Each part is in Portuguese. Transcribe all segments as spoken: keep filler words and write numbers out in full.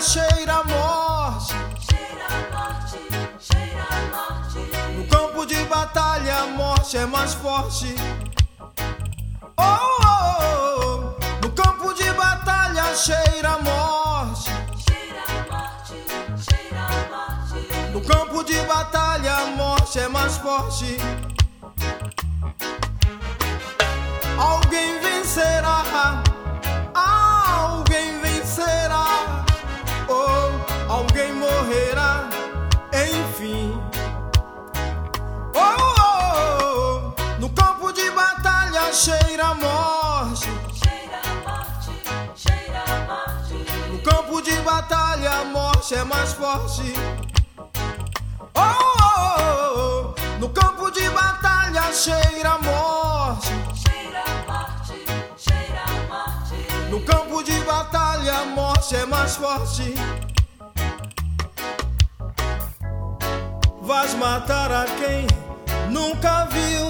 cheira a morte. Cheira a morte, cheira a morte. No campo de batalha a morte é mais forte. Oh, oh, oh. No campo de batalha cheira a morte. Cheira a morte, cheira a morte. No campo de batalha a morte é mais forte. Alguém vencerá, alguém vencerá, ou alguém morrerá, enfim. Oh, oh, oh. No campo de batalha cheira a morte. Cheira a morte, cheira a morte. No campo de batalha a morte é mais forte. Oh, oh, oh. No campo de batalha cheira a morte. Cheira a morte, cheira a morte. No campo de batalha a morte é mais forte. Vais matar a quem nunca viu.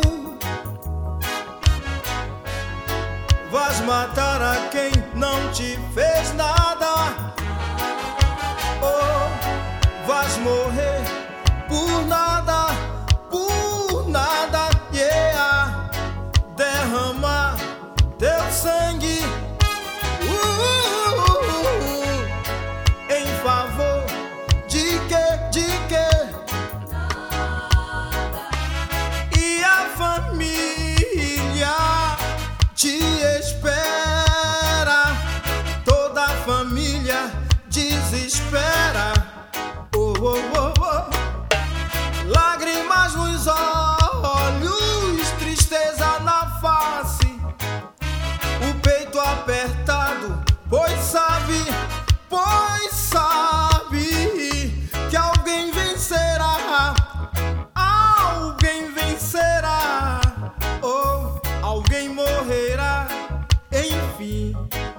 Vais matar a quem não te fez nada. Oh, vais morrer por nada, por nada, yeah. Derramar teu sangue uh, uh, uh, uh, em favor de que, de que? E a família te espera, toda a família desespera. Oh, oh, oh, oh. Lágrimas nos olhos, tristeza na face, o peito apertado, pois sabe, pois sabe que alguém vencerá, alguém vencerá, ou alguém morrerá, enfim.